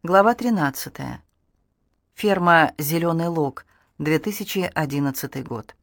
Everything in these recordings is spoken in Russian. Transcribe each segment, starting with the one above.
Глава 13. Ферма «Зеленый лог», 2011 год.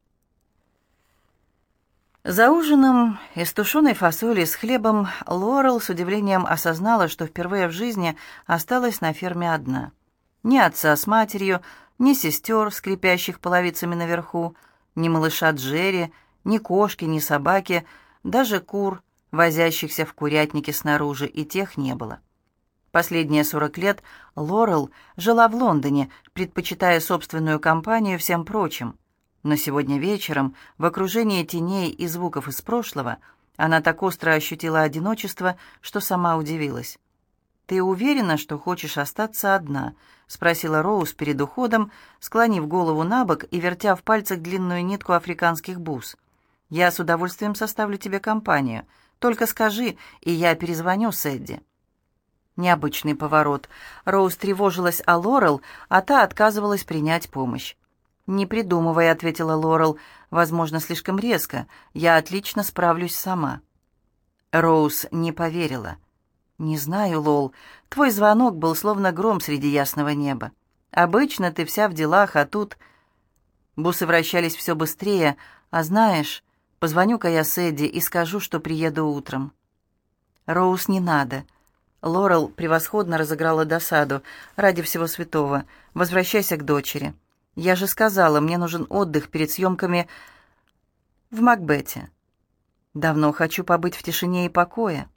За ужином из тушеной фасоли с хлебом Лорел с удивлением осознала, что впервые в жизни осталась на ферме одна. Ни отца с матерью, ни сестер, скрипящих половицами наверху, ни малыша Джерри, ни кошки, ни собаки, даже кур, возящихся в курятнике снаружи, и тех не было. Последние 40 лет Лорел жила в Лондоне, предпочитая собственную компанию всем прочим. Но сегодня вечером, в окружении теней и звуков из прошлого, она так остро ощутила одиночество, что сама удивилась. «Ты уверена, что хочешь остаться одна?» — спросила Роуз перед уходом, склонив голову на бок и вертя в пальцах длинную нитку африканских бус. «Я с удовольствием составлю тебе компанию. Только скажи, и я перезвоню Сэдди». Необычный поворот. Роуз тревожилась о Лорел, а та отказывалась принять помощь. «Не придумывай», — ответила Лорел, — «возможно, слишком резко. Я отлично справлюсь сама». Роуз не поверила. «Не знаю, Лол, твой звонок был словно гром среди ясного неба. Обычно ты вся в делах, а тут...» Бусы вращались все быстрее. «А знаешь, позвоню-ка я Сэдди и скажу, что приеду утром». «Роуз, не надо». Лорел превосходно разыграла досаду. «Ради всего святого, возвращайся к дочери. Я же сказала, мне нужен отдых перед съемками в «Макбете». Давно хочу побыть в тишине и покое».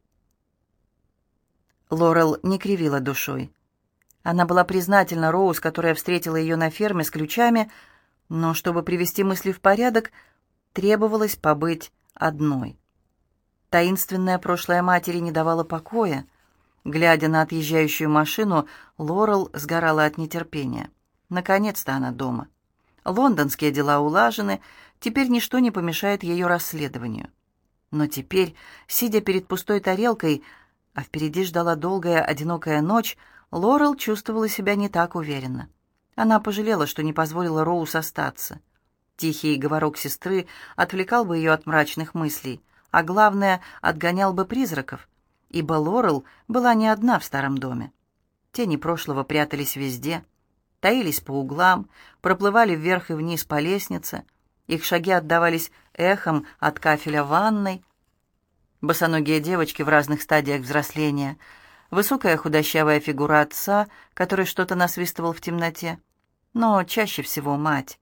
Лорел не кривила душой. Она была признательна Роуз, которая встретила ее на ферме с ключами, но чтобы привести мысли в порядок, требовалось побыть одной. Таинственное прошлое матери не давало покоя. Глядя на отъезжающую машину, Лорел сгорала от нетерпения. Наконец-то она дома. Лондонские дела улажены, теперь ничто не помешает ее расследованию. Но теперь, сидя перед пустой тарелкой, а впереди ждала долгая одинокая ночь, Лорел чувствовала себя не так уверенно. Она пожалела, что не позволила Роуз остаться. Тихий говорок сестры отвлекал бы ее от мрачных мыслей, а главное, отгонял бы призраков, ибо Лорел была не одна в старом доме. Тени прошлого прятались везде, таились по углам, проплывали вверх и вниз по лестнице, их шаги отдавались эхом от кафеля ванной. Босоногие девочки в разных стадиях взросления, высокая худощавая фигура отца, который что-то насвистывал в темноте, но чаще всего мать.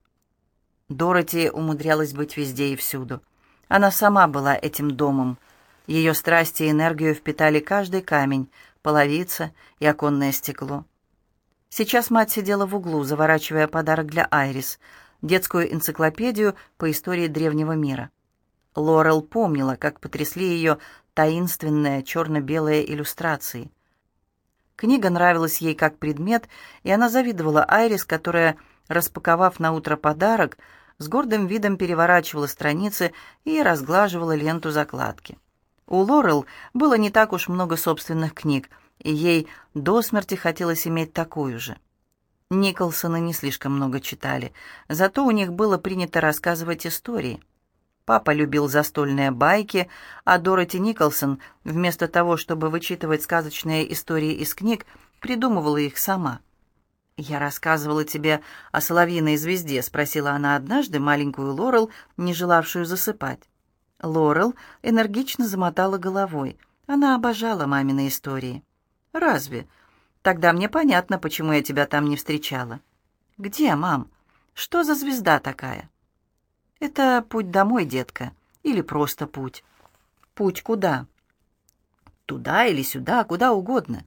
Дороти умудрялась быть везде и всюду. Она сама была этим домом. Ее страсти и энергию впитали каждый камень, половица и оконное стекло. Сейчас мать сидела в углу, заворачивая подарок для Айрис, детскую энциклопедию по истории древнего мира. Лорел помнила, как потрясли ее таинственные черно-белые иллюстрации. Книга нравилась ей как предмет, и она завидовала Айрис, которая, распаковав на утро подарок, с гордым видом переворачивала страницы и разглаживала ленту закладки. У Лорел было не так уж много собственных книг, и ей до смерти хотелось иметь такую же. Николсоны не слишком много читали, зато у них было принято рассказывать истории. Папа любил застольные байки, а Дороти Николсон, вместо того, чтобы вычитывать сказочные истории из книг, придумывала их сама. «Я рассказывала тебе о соловьиной звезде», — спросила она однажды маленькую Лорел, не желавшую засыпать. Лорел энергично замотала головой. Она обожала мамины истории. «Разве? Тогда мне понятно, почему я тебя там не встречала». «Где, мам? Что за звезда такая?» «Это путь домой, детка. Или просто путь». «Путь куда?» «Туда или сюда, куда угодно».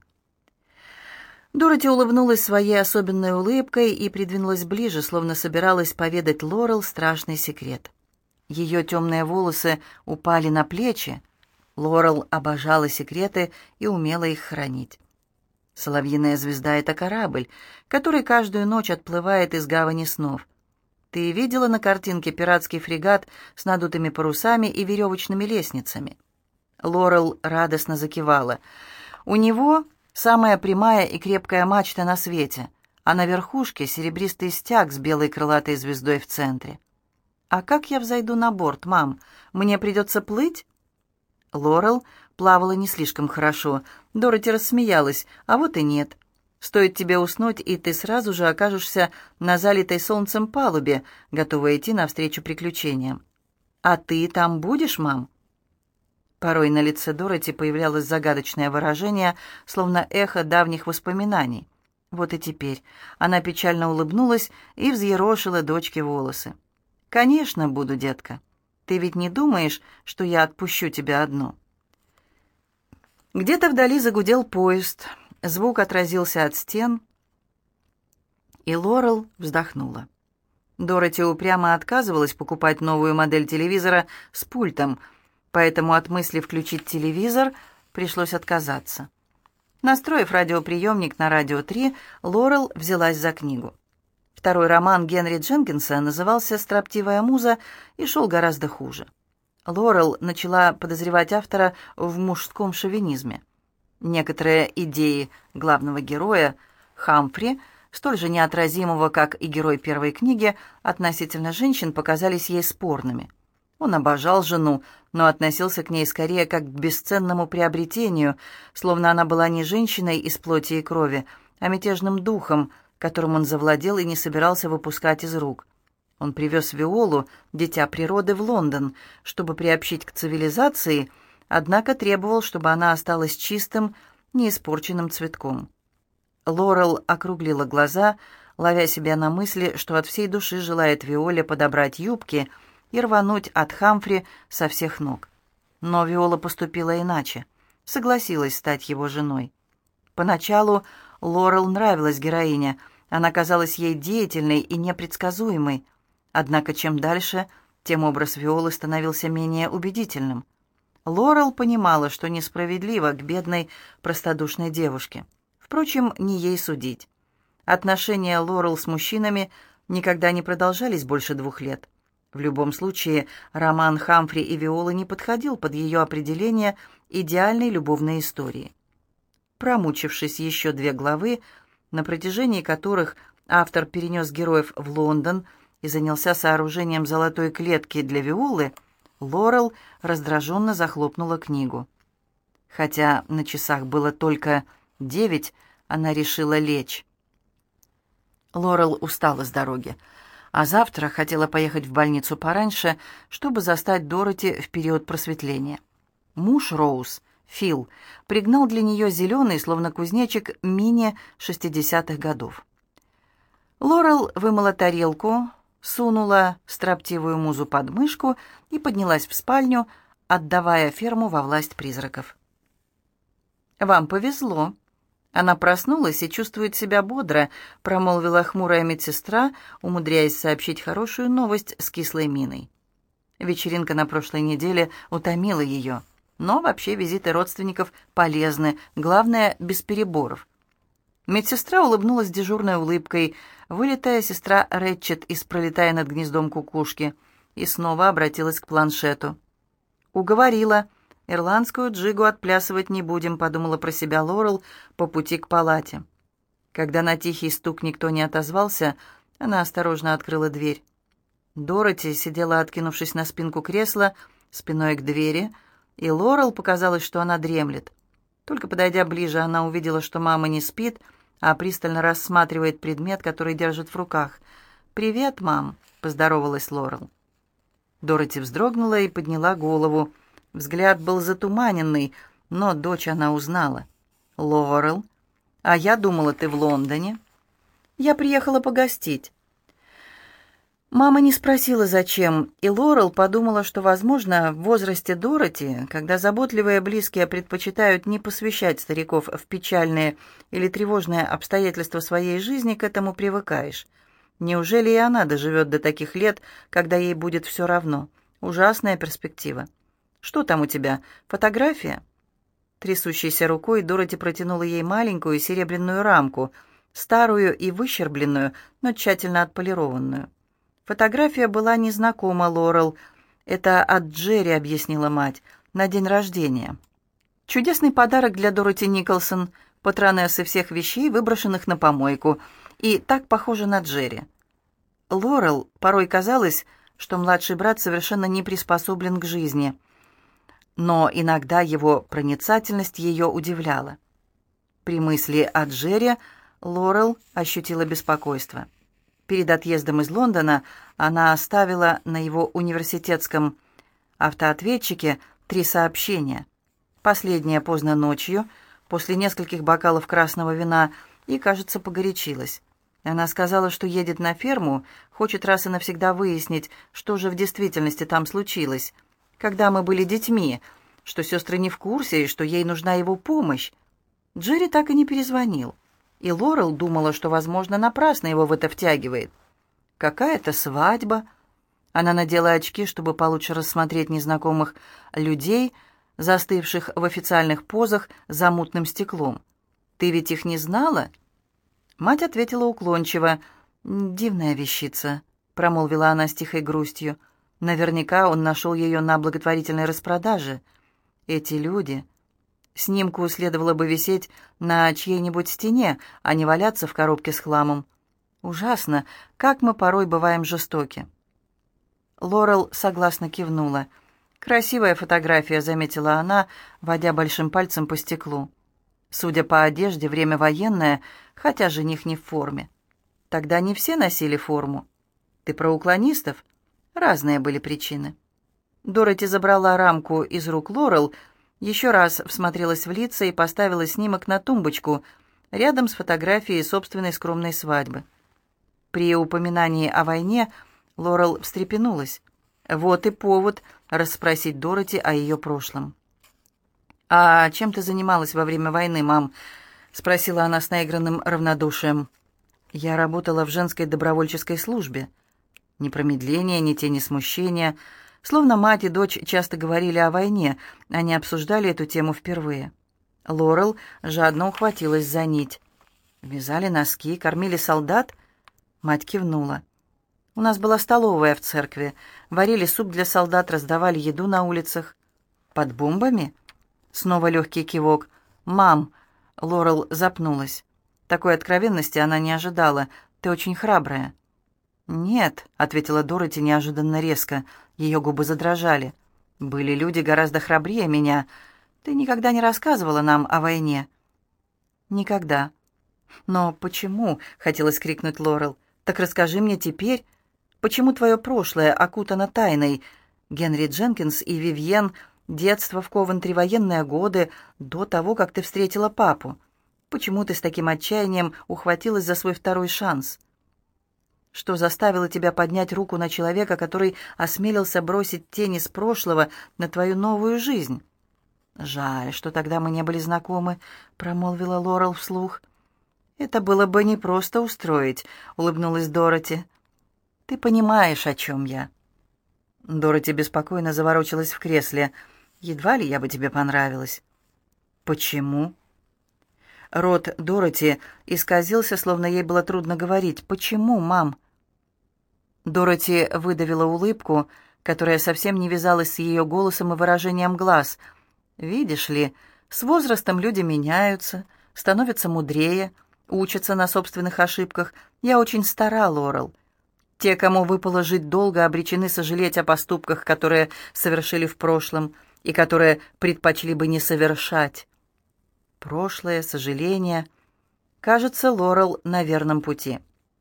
Дороти улыбнулась своей особенной улыбкой и придвинулась ближе, словно собиралась поведать Лорел страшный секрет. Ее темные волосы упали на плечи. Лорел обожала секреты и умела их хранить. Соловьиная звезда — это корабль, который каждую ночь отплывает из гавани снов. Ты видела на картинке пиратский фрегат с надутыми парусами и веревочными лестницами? Лорел радостно закивала. У него самая прямая и крепкая мачта на свете, а на верхушке серебристый стяг с белой крылатой звездой в центре. «А как я взойду на борт, мам? Мне придется плыть?» Лорел плавала не слишком хорошо. Дороти рассмеялась. «А вот и нет. Стоит тебе уснуть, и ты сразу же окажешься на залитой солнцем палубе, готовая идти навстречу приключениям. А ты там будешь, мам?» Порой на лице Дороти появлялось загадочное выражение, словно эхо давних воспоминаний. Вот и теперь она печально улыбнулась и взъерошила дочке волосы. «Конечно буду, детка. Ты ведь не думаешь, что я отпущу тебя одну?» Где-то вдали загудел поезд, звук отразился от стен, и Лорел вздохнула. Дороти упрямо отказывалась покупать новую модель телевизора с пультом, поэтому от мысли включить телевизор пришлось отказаться. Настроив радиоприемник на радио 3, Лорел взялась за книгу. Второй роман Генри Дженкинса назывался «Строптивая муза» и шел гораздо хуже. Лорел начала подозревать автора в мужском шовинизме. Некоторые идеи главного героя, Хамфри, столь же неотразимого, как и герой первой книги, относительно женщин показались ей спорными. Он обожал жену, но относился к ней скорее как к бесценному приобретению, словно она была не женщиной из плоти и крови, а мятежным духом, которым он завладел и не собирался выпускать из рук. Он привез Виолу, дитя природы, в Лондон, чтобы приобщить к цивилизации, однако требовал, чтобы она осталась чистым, неиспорченным цветком. Лорел округлила глаза, ловя себя на мысли, что от всей души желает Виоле подобрать юбки и рвануть от Хамфри со всех ног. Но Виола поступила иначе, согласилась стать его женой. Поначалу Лорел нравилась героиня, она казалась ей деятельной и непредсказуемой, однако чем дальше, тем образ Виолы становился менее убедительным. Лорел понимала, что несправедливо к бедной, простодушной девушке. Впрочем, не ей судить. Отношения Лорел с мужчинами никогда не продолжались больше 2 лет. В любом случае, роман Хамфри и Виолы не подходил под ее определение идеальной любовной истории. Промучившись еще 2 главы, на протяжении которых автор перенес героев в Лондон и занялся сооружением золотой клетки для Виолы, Лорел раздраженно захлопнула книгу. Хотя на часах было только 9, она решила лечь. Лорел устала с дороги, а завтра хотела поехать в больницу пораньше, чтобы застать Дороти в период просветления. Муж Роуз, Фил, пригнал для нее зеленый, словно кузнечик, мини 60-х годов. Лорел вымыла тарелку, сунула строптивую музу под мышку и поднялась в спальню, отдавая ферму во власть призраков. «Вам повезло. Она проснулась и чувствует себя бодро», — промолвила хмурая медсестра, умудряясь сообщить хорошую новость с кислой миной. Вечеринка на прошлой неделе утомила ее, но вообще визиты родственников полезны, главное, без переборов. Медсестра улыбнулась дежурной улыбкой, вылитая сестра Рэтчет из «Пролетая над гнездом кукушки», и снова обратилась к планшету. «Уговорила. Ирландскую джигу отплясывать не будем», — подумала про себя Лорел по пути к палате. Когда на тихий стук никто не отозвался, она осторожно открыла дверь. Дороти сидела, откинувшись на спинку кресла, спиной к двери, и Лорел показалось, что она дремлет. Только подойдя ближе, она увидела, что мама не спит, а пристально рассматривает предмет, который держит в руках. «Привет, мам», — поздоровалась Лорел. Дороти вздрогнула и подняла голову. Взгляд был затуманенный, но дочь она узнала. «Лорел, а я думала, ты в Лондоне». «Я приехала погостить». Мама не спросила, зачем, и Лорел подумала, что, возможно, в возрасте Дороти, когда заботливые близкие предпочитают не посвящать стариков в печальные или тревожные обстоятельства своей жизни, к этому привыкаешь. Неужели и она доживет до таких лет, когда ей будет все равно? Ужасная перспектива. «Что там у тебя? Фотография?» Трясущейся рукой Дороти протянула ей маленькую серебряную рамку, старую и выщербленную, но тщательно отполированную. Фотография была незнакома Лорел. «Это от Джерри», — объяснила мать, — «на день рождения». Чудесный подарок для Дороти Николсон, патронессы всех вещей, выброшенных на помойку, и так похожа на Джерри. Лорел порой казалось, что младший брат совершенно не приспособлен к жизни, но иногда его проницательность ее удивляла. При мысли о Джерри Лорел ощутила беспокойство. Перед отъездом из Лондона она оставила на его университетском автоответчике 3 сообщения. Последнее поздно ночью, после нескольких бокалов красного вина, и, кажется, погорячилась. Она сказала, что едет на ферму, хочет раз и навсегда выяснить, что же в действительности там случилось. Когда мы были детьми, что сестры не в курсе и что ей нужна его помощь. Джерри так и не перезвонил. И Лорел думала, что, возможно, напрасно его в это втягивает. Какая-то свадьба. Она надела очки, чтобы получше рассмотреть незнакомых людей, застывших в официальных позах за мутным стеклом. «Ты ведь их не знала?» Мать ответила уклончиво. «Дивная вещица», — промолвила она с тихой грустью. «Наверняка он нашел ее на благотворительной распродаже. Эти люди...» Снимку следовало бы висеть на чьей-нибудь стене, а не валяться в коробке с хламом. Ужасно, как мы порой бываем жестоки. Лорел согласно кивнула. «Красивая фотография», — заметила она, водя большим пальцем по стеклу. Судя по одежде, время военное, хотя жених не в форме. Тогда не все носили форму. Ты про уклонистов? Разные были причины. Дороти забрала рамку из рук Лорел, еще раз всмотрелась в лица и поставила снимок на тумбочку, рядом с фотографией собственной скромной свадьбы. При упоминании о войне Лорел встрепенулась. Вот и повод расспросить Дороти о ее прошлом. «А чем ты занималась во время войны, мам?» — спросила она с наигранным равнодушием. «Я работала в женской добровольческой службе». Ни промедления, ни тени смущения. Словно мать и дочь часто говорили о войне, они обсуждали эту тему впервые. Лорел жадно ухватилась за нить. «Вязали носки, кормили солдат?» Мать кивнула. «У нас была столовая в церкви. Варили суп для солдат, раздавали еду на улицах». «Под бомбами?» Снова легкий кивок. «Мам!» Лорел запнулась. Такой откровенности она не ожидала. «Ты очень храбрая». «Нет», — ответила Дороти неожиданно резко. Ее губы задрожали. «Были люди гораздо храбрее меня. Ты никогда не рассказывала нам о войне». «Никогда». «Но почему?» — хотелось крикнуть Лорел. «Так расскажи мне теперь. Почему твое прошлое окутано тайной? Генри Дженкинс и Вивьен, детство в Ковентри, военные годы, до того, как ты встретила папу. Почему ты с таким отчаянием ухватилась за свой второй шанс? Что заставило тебя поднять руку на человека, который осмелился бросить тень из прошлого на твою новую жизнь?» «Жаль, что тогда мы не были знакомы», — промолвила Лорел вслух. «Это было бы непросто устроить», — улыбнулась Дороти. «Ты понимаешь, о чем я». Дороти беспокойно заворочилась в кресле. «Едва ли я бы тебе понравилась». «Почему?» Рот Дороти исказился, словно ей было трудно говорить. «Почему, мам?» Дороти выдавила улыбку, которая совсем не вязалась с ее голосом и выражением глаз. «Видишь ли, с возрастом люди меняются, становятся мудрее, учатся на собственных ошибках. Я очень стара, Лорел. Те, кому выпало жить долго, обречены сожалеть о поступках, которые совершили в прошлом и которые предпочли бы не совершать». Прошлое, сожаление. Кажется, Лорел на верном пути.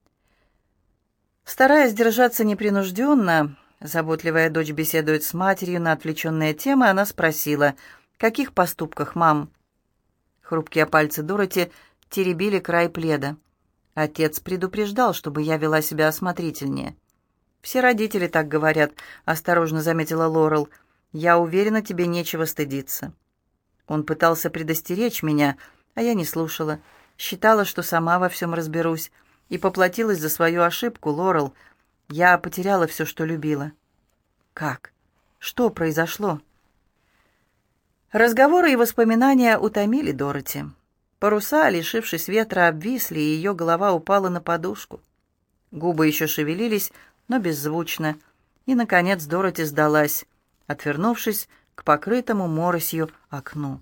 Стараясь держаться непринужденно, заботливая дочь беседует с матерью на отвлеченные темы, она спросила: «Каких поступках, мам?» Хрупкие пальцы Дороти теребили край пледа. «Отец предупреждал, чтобы я вела себя осмотрительнее». «Все родители так говорят», — осторожно заметила Лорел. «Я уверена, тебе нечего стыдиться». Он пытался предостеречь меня, а я не слушала. Считала, что сама во всем разберусь, и поплатилась за свою ошибку, Лорел. Я потеряла все, что любила. Как? Что произошло? Разговоры и воспоминания утомили Дороти. Паруса, лишившись ветра, обвисли, и ее голова упала на подушку. Губы еще шевелились, но беззвучно. И, наконец, Дороти сдалась, отвернувшись к покрытому моросью окну.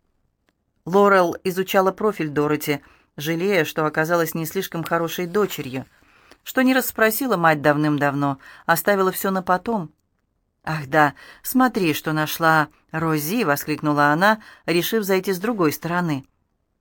Лорел изучала профиль Дороти, жалея, что оказалась не слишком хорошей дочерью, что не расспросила мать давным-давно, оставила все на потом. «Ах да, смотри, что нашла Рози!» — воскликнула она, решив зайти с другой стороны.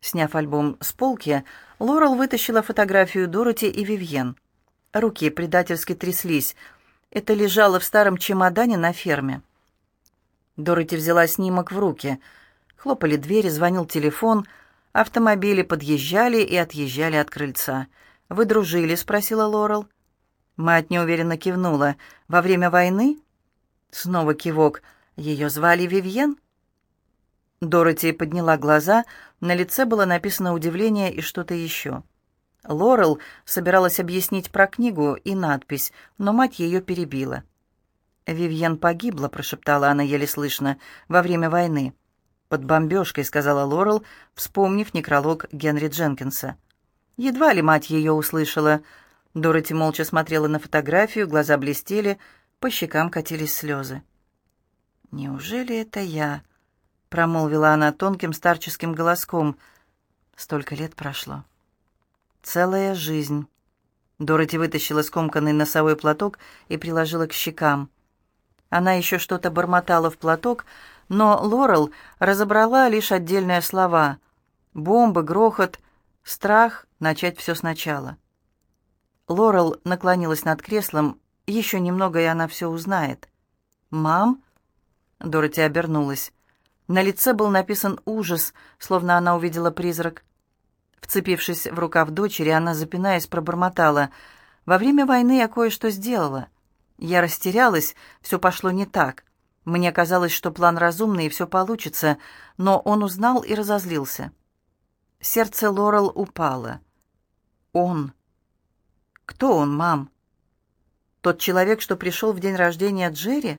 Сняв альбом с полки, Лорел вытащила фотографию Дороти и Вивьен. Руки предательски тряслись. Это лежало в старом чемодане на ферме. Дороти взяла снимок в руки. Хлопали двери, звонил телефон. Автомобили подъезжали и отъезжали от крыльца. «Вы дружили?» — спросила Лорел. Мать неуверенно кивнула. «Во время войны?» Снова кивок. «Ее звали Вивьен?» Дороти подняла глаза. На лице было написано удивление и что-то еще. Лорел собиралась объяснить про книгу и надпись, но мать ее перебила. «Вивьен погибла», — прошептала она еле слышно, — «во время войны». «Под бомбежкой», — сказала Лорел, вспомнив некролог Генри Дженкинса. Едва ли мать ее услышала. Дороти молча смотрела на фотографию, глаза блестели, по щекам катились слезы. «Неужели это я?» — промолвила она тонким старческим голоском. «Столько лет прошло. Целая жизнь». Дороти вытащила скомканный носовой платок и приложила к щекам. Она еще что-то бормотала в платок, но Лорел разобрала лишь отдельные слова. Бомбы, грохот, страх начать все сначала. Лорел наклонилась над креслом. Еще немного, и она все узнает. «Мам?» Дороти обернулась. На лице был написан ужас, словно она увидела призрак. Вцепившись в рукав дочери, она, запинаясь, пробормотала. «Во время войны я кое-что сделала. Я растерялась, все пошло не так. Мне казалось, что план разумный и все получится, но он узнал и разозлился». Сердце Лорел упало. «Он? Кто он, мам? Тот человек, что пришел в день рождения Джерри?»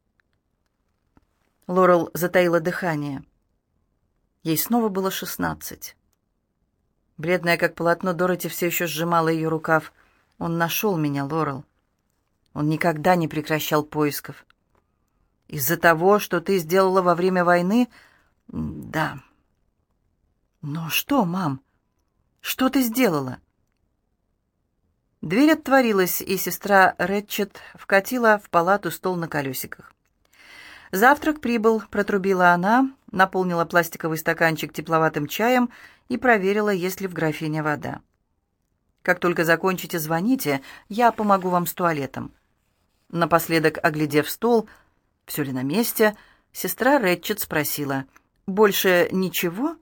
Лорел затаила дыхание. Ей снова было 16. Бледная, как полотно, Дороти все еще сжимала ее рукав. «Он нашел меня, Лорел. Он никогда не прекращал поисков. Из-за того, что ты сделала во время войны? Да. Но что, мам? Что ты сделала?» Дверь отворилась, и сестра Рэтчет вкатила в палату стол на колесиках. «Завтрак прибыл», — протрубила она, наполнила пластиковый стаканчик тепловатым чаем и проверила, есть ли в графине вода. «Как только закончите, звоните, я помогу вам с туалетом». Напоследок, оглядев стол, все ли на месте, сестра Рэтчет спросила: «Больше ничего?»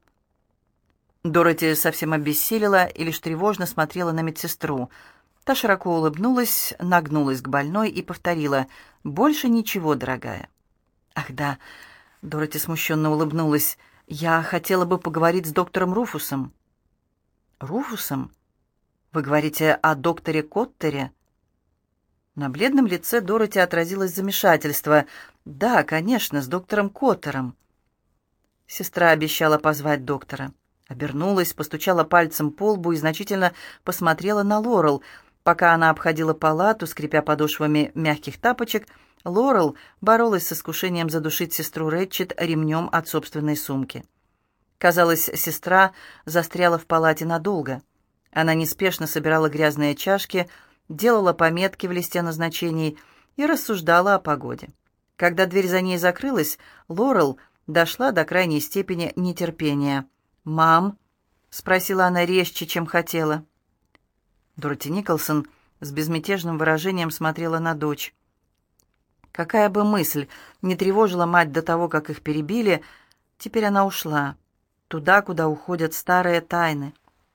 Дороти совсем обессилела и лишь тревожно смотрела на медсестру. Та широко улыбнулась, нагнулась к больной и повторила: «Больше ничего, дорогая». «Ах да», — Дороти смущенно улыбнулась, — «я хотела бы поговорить с доктором Руфусом». «Руфусом? Вы говорите о докторе Коттере?» На бледном лице Дороти отразилось замешательство. «Да, конечно, с доктором Коттером». Сестра обещала позвать доктора. Обернулась, постучала пальцем по лбу и значительно посмотрела на Лорел. Пока она обходила палату, скрипя подошвами мягких тапочек, Лорел боролась с искушением задушить сестру Рэтчет ремнем от собственной сумки. Казалось, сестра застряла в палате надолго. Она неспешно собирала грязные чашки, делала пометки в листе назначений и рассуждала о погоде. Когда дверь за ней закрылась, Лорел дошла до крайней степени нетерпения. «Мам?» — спросила она резче, чем хотела. Дороти Николсон с безмятежным выражением смотрела на дочь. Какая бы мысль не тревожила мать до того, как их перебили, теперь она ушла, туда, куда уходят старые тайны.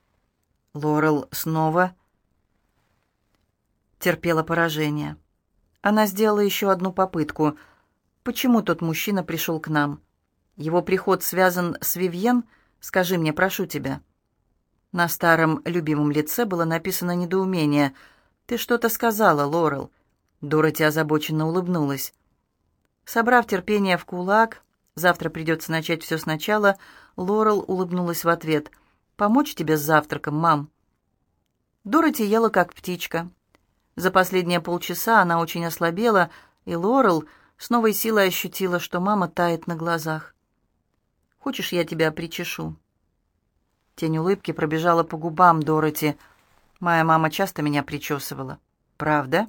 Лорел снова терпела поражение. Она сделала еще одну попытку. «Почему тот мужчина пришел к нам? Его приход связан с Вивьен? Скажи мне, прошу тебя». На старом любимом лице было написано недоумение. «Ты что-то сказала, Лорел?» Дороти озабоченно улыбнулась. Собрав терпение в кулак, завтра придется начать все сначала, Лорел улыбнулась в ответ. «Помочь тебе с завтраком, мам?» Дороти ела как птичка. За последние полчаса она очень ослабела, и Лорел с новой силой ощутила, что мама тает на глазах. «Хочешь, я тебя причешу?» Тень улыбки пробежала по губам Дороти. «Моя мама часто меня причесывала». «Правда?»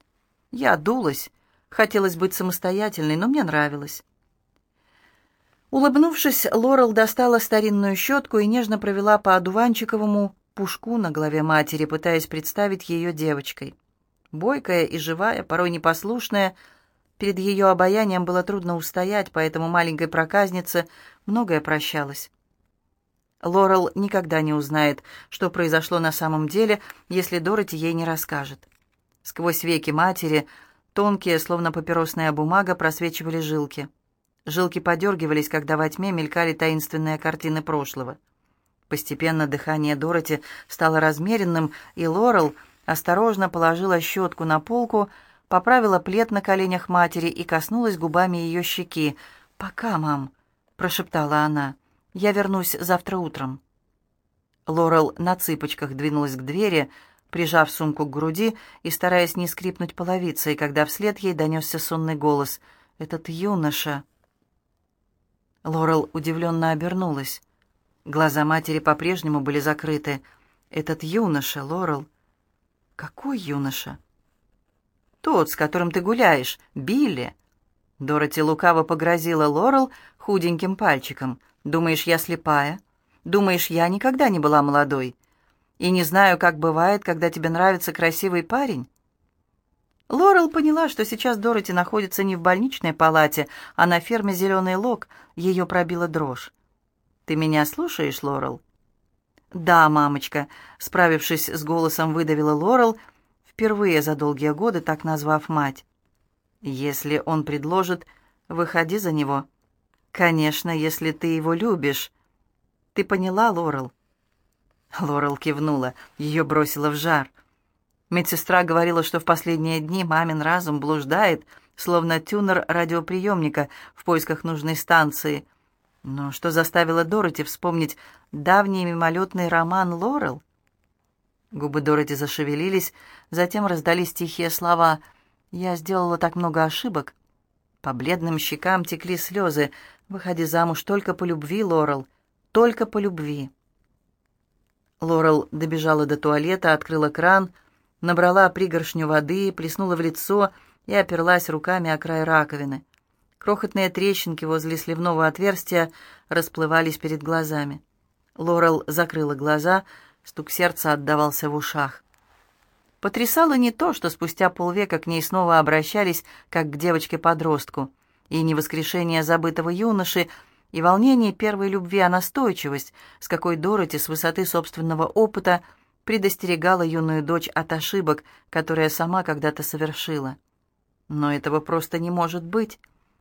Я дулась. Хотелось быть самостоятельной, но мне нравилось. Улыбнувшись, Лорел достала старинную щетку и нежно провела по одуванчиковому пушку на голове матери, пытаясь представить ее девочкой. Бойкая и живая, порой непослушная, перед ее обаянием было трудно устоять, поэтому маленькой проказнице многое прощалось. Лорел никогда не узнает, что произошло на самом деле, если Дороти ей не расскажет. Сквозь веки матери, тонкие, словно папиросная бумага, просвечивали жилки. Жилки подергивались, когда во тьме мелькали таинственные картины прошлого. Постепенно дыхание Дороти стало размеренным, и Лорел осторожно положила щетку на полку, поправила плед на коленях матери и коснулась губами ее щеки. «Пока, мам», — прошептала она, — «я вернусь завтра утром». Лорел на цыпочках двинулась к двери, прижав сумку к груди и стараясь не скрипнуть половицей, когда вслед ей донесся сонный голос. «Этот юноша...» Лорел удивленно обернулась. Глаза матери по-прежнему были закрыты. «Этот юноша, Лорел...» «Какой юноша?» «Тот, с которым ты гуляешь, Билли». Дороти лукаво погрозила Лорел худеньким пальчиком. «Думаешь, я слепая? Думаешь, я никогда не была молодой? И не знаю, как бывает, когда тебе нравится красивый парень?» Лорел поняла, что сейчас Дороти находится не в больничной палате, а на ферме «Зеленый лог». Ее пробила дрожь. «Ты меня слушаешь, Лорел?» «Да, мамочка», — справившись с голосом, выдавила Лорел, впервые за долгие годы так назвав мать. «Если он предложит, выходи за него. Конечно, если ты его любишь. Ты поняла, Лорел?» Лорел кивнула, ее бросило в жар. Медсестра говорила, что в последние дни мамин разум блуждает, словно тюнер радиоприемника в поисках нужной станции. Но что заставило Дороти вспомнить давний мимолетный роман Лорел? Губы Дороти зашевелились, затем раздались тихие слова. «Я сделала так много ошибок». По бледным щекам текли слезы. «Выходи замуж только по любви, Лорел, только по любви». Лорел добежала до туалета, открыла кран, набрала пригоршню воды, плеснула в лицо и оперлась руками о край раковины. Крохотные трещинки возле сливного отверстия расплывались перед глазами. Лорел закрыла глаза, стук сердца отдавался в ушах. Потрясало не то, что спустя полвека к ней снова обращались, как к девочке-подростку, и не воскрешение забытого юноши, и волнение первой любви, а настойчивость, с какой Дороти с высоты собственного опыта предостерегала юную дочь от ошибок, которые сама когда-то совершила. Но этого просто не может быть.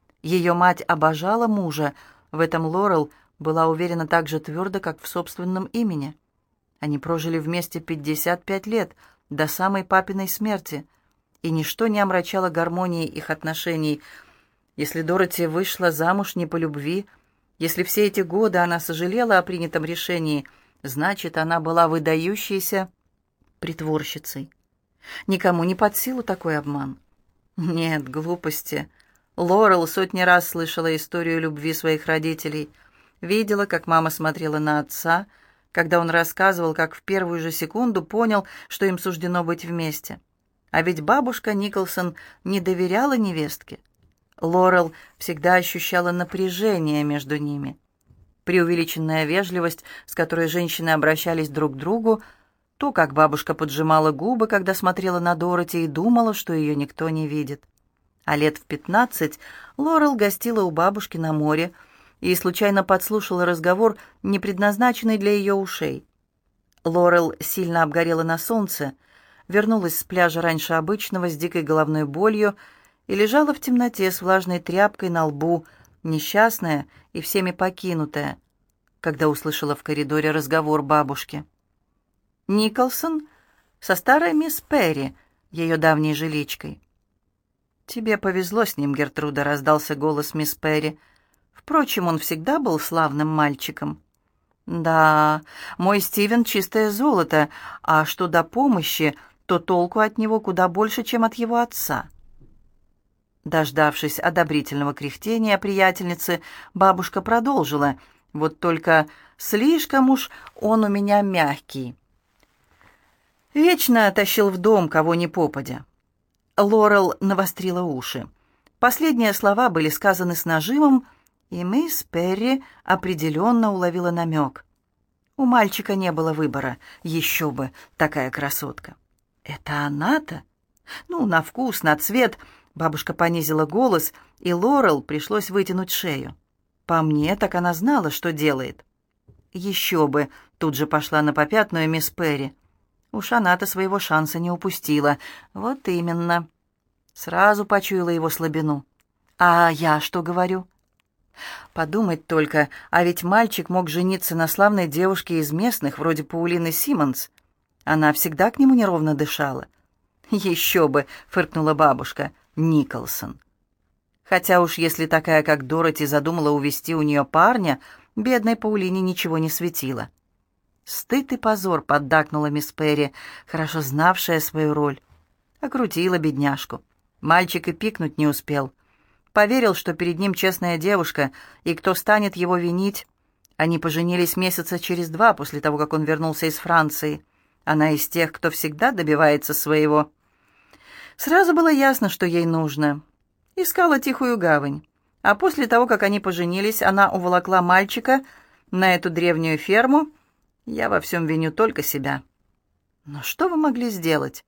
Ее мать обожала мужа, в этом Лорел была уверена так же твердо, как в собственном имени. Они прожили вместе 55 лет, до самой папиной смерти, и ничто не омрачало гармонии их отношений. Если Дороти вышла замуж не по любви, если все эти годы она сожалела о принятом решении, значит, она была выдающейся притворщицей. Никому не под силу такой обман. Нет, глупости. Лорел сотни раз слышала историю любви своих родителей, видела, как мама смотрела на отца, когда он рассказывал, как в первую же секунду понял, что им суждено быть вместе. А ведь бабушка Николсон не доверяла невестке. Лорел всегда ощущала напряжение между ними. Преувеличенная вежливость, с которой женщины обращались друг к другу, то, как бабушка поджимала губы, когда смотрела на Дороти и думала, что ее никто не видит. А лет в 15 Лорел гостила у бабушки на море и случайно подслушала разговор, не предназначенный для ее ушей. Лорел сильно обгорела на солнце, вернулась с пляжа раньше обычного с дикой головной болью и лежала в темноте с влажной тряпкой на лбу, несчастная и всеми покинутая, когда услышала в коридоре разговор бабушки. «Николсон со старой мисс Перри, ее давней жиличкой». «Тебе повезло с ним, Гертруда», — раздался голос мисс Перри. «Впрочем, он всегда был славным мальчиком». «Да, мой Стивен — чистое золото, а что до помощи, то толку от него куда больше, чем от его отца». Дождавшись одобрительного кряхтения приятельницы, бабушка продолжила. «Вот только слишком уж он у меня мягкий. Вечно тащил в дом, кого ни попадя». Лорел навострила уши. Последние слова были сказаны с нажимом, И мисс Перри определенно уловила намек. У мальчика не было выбора, еще бы, такая красотка. Это она-то? Ну, на вкус, на цвет. Бабушка понизила голос, и Лорел пришлось вытянуть шею. По мне, так она знала, что делает. Еще бы, тут же пошла на попятную мисс Перри. Уж она-то своего шанса не упустила. Вот именно. Сразу почуяла его слабину. А я что говорю? Подумать только, а ведь мальчик мог жениться на славной девушке из местных, вроде Паулины Симмонс. Она всегда к нему неровно дышала. «Еще бы!» — фыркнула бабушка. «Николсон». Хотя уж если такая, как Дороти, задумала увести у нее парня, бедной Паулине ничего не светило. «Стыд и позор!» — поддакнула мисс Перри, хорошо знавшая свою роль. Окрутила бедняжку. Мальчик и пикнуть не успел. Поверил, что перед ним честная девушка, и кто станет его винить? Они поженились месяца через 2 после того, как он вернулся из Франции. Она из тех, кто всегда добивается своего. Сразу было ясно, что ей нужно. Искала тихую гавань. А после того, как они поженились, она уволокла мальчика на эту древнюю ферму. Я во всем виню только себя. Но что вы могли сделать?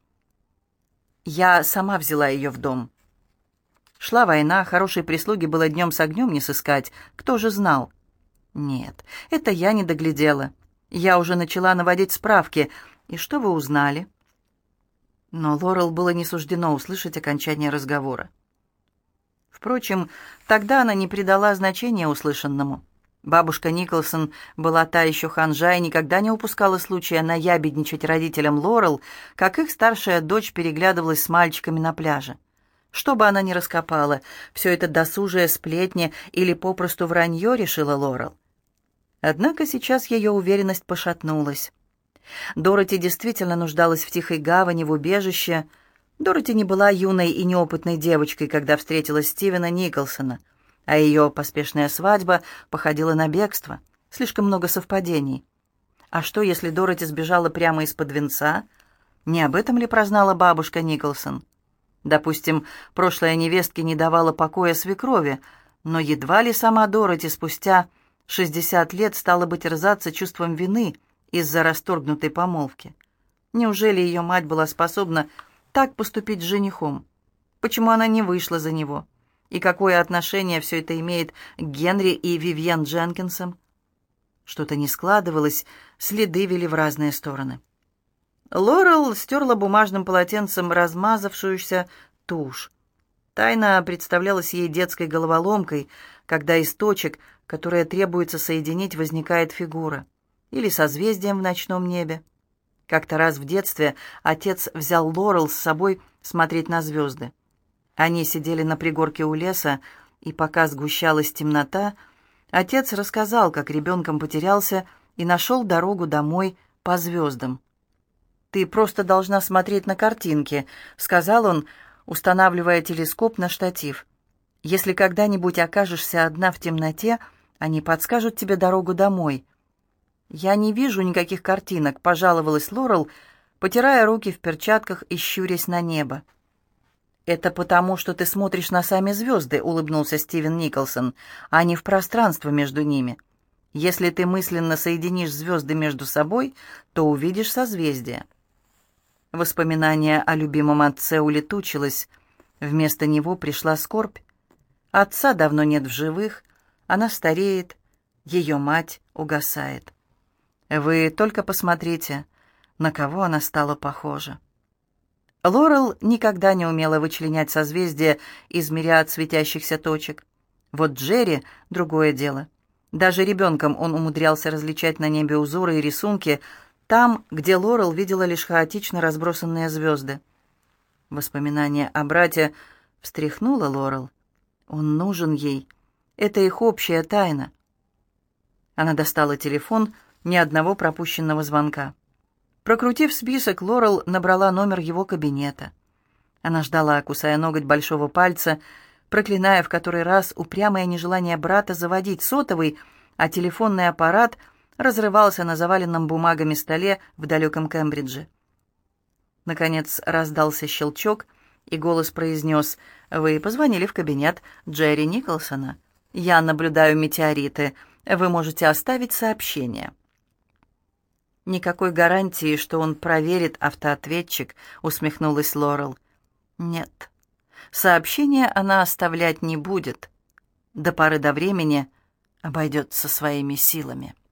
Я сама взяла ее в дом. Шла война, хорошей прислуги было днем с огнем не сыскать. Кто же знал? Нет, это я не доглядела. Я уже начала наводить справки. И что вы узнали? Но Лорел было не суждено услышать окончание разговора. Впрочем, тогда она не придала значения услышанному. Бабушка Николсон была та еще ханжа и никогда не упускала случая наябедничать родителям Лорел, как их старшая дочь переглядывалась с мальчиками на пляже. Что бы она ни раскопала, все это досужие сплетни или попросту вранье, решила Лорел. Однако сейчас ее уверенность пошатнулась. Дороти действительно нуждалась в тихой гавани, в убежище. Дороти не была юной и неопытной девочкой, когда встретила Стивена Николсона, а ее поспешная свадьба походила на бегство. Слишком много совпадений. А что, если Дороти сбежала прямо из-под венца? Не об этом ли прознала бабушка Николсон? Допустим, прошлая невестке не давала покоя свекрови, но едва ли сама Дороти спустя 60 лет стала бы терзаться чувством вины из-за расторгнутой помолвки. Неужели ее мать была способна так поступить с женихом? Почему она не вышла за него? И какое отношение все это имеет к Генри и Вивьен Дженкинсам? Что-то не складывалось, следы вели в разные стороны. Лорел стерла бумажным полотенцем размазавшуюся тушь. Тайна представлялась ей детской головоломкой, когда из точек, которые требуется соединить, возникает фигура. Или созвездием в ночном небе. Как-то раз в детстве отец взял Лорел с собой смотреть на звезды. Они сидели на пригорке у леса, и пока сгущалась темнота, отец рассказал, как ребенком потерялся и нашел дорогу домой по звездам. «Ты просто должна смотреть на картинки», — сказал он, устанавливая телескоп на штатив. «Если когда-нибудь окажешься одна в темноте, они подскажут тебе дорогу домой». «Я не вижу никаких картинок», — пожаловалась Лорел, потирая руки в перчатках и щурясь на небо. «Это потому, что ты смотришь на сами звезды», — улыбнулся Стивен Николсон, «а не в пространство между ними. Если ты мысленно соединишь звезды между собой, то увидишь созвездия». Воспоминание о любимом отце улетучилось. Вместо него пришла скорбь. Отца давно нет в живых, она стареет, ее мать угасает. Вы только посмотрите, на кого она стала похожа. Лорел никогда не умела вычленять созвездия из мириад светящихся точек. Вот Джерри — другое дело. Даже ребенком он умудрялся различать на небе узоры и рисунки, там, где Лорел видела лишь хаотично разбросанные звезды. Воспоминание о брате встряхнуло Лорел. Он нужен ей. Это их общая тайна. Она достала телефон, ни одного пропущенного звонка. Прокрутив список, Лорел набрала номер его кабинета. Она ждала, кусая ноготь большого пальца, проклиная в который раз упрямое нежелание брата заводить сотовый, а телефонный аппарат разрывался на заваленном бумагами столе в далеком Кембридже. Наконец раздался щелчок, и голос произнес: «Вы позвонили в кабинет Джерри Николсона. Я наблюдаю метеориты. Вы можете оставить сообщение». «Никакой гарантии, что он проверит автоответчик», — усмехнулась Лорел. «Нет, сообщение она оставлять не будет. До поры до времени обойдется своими силами».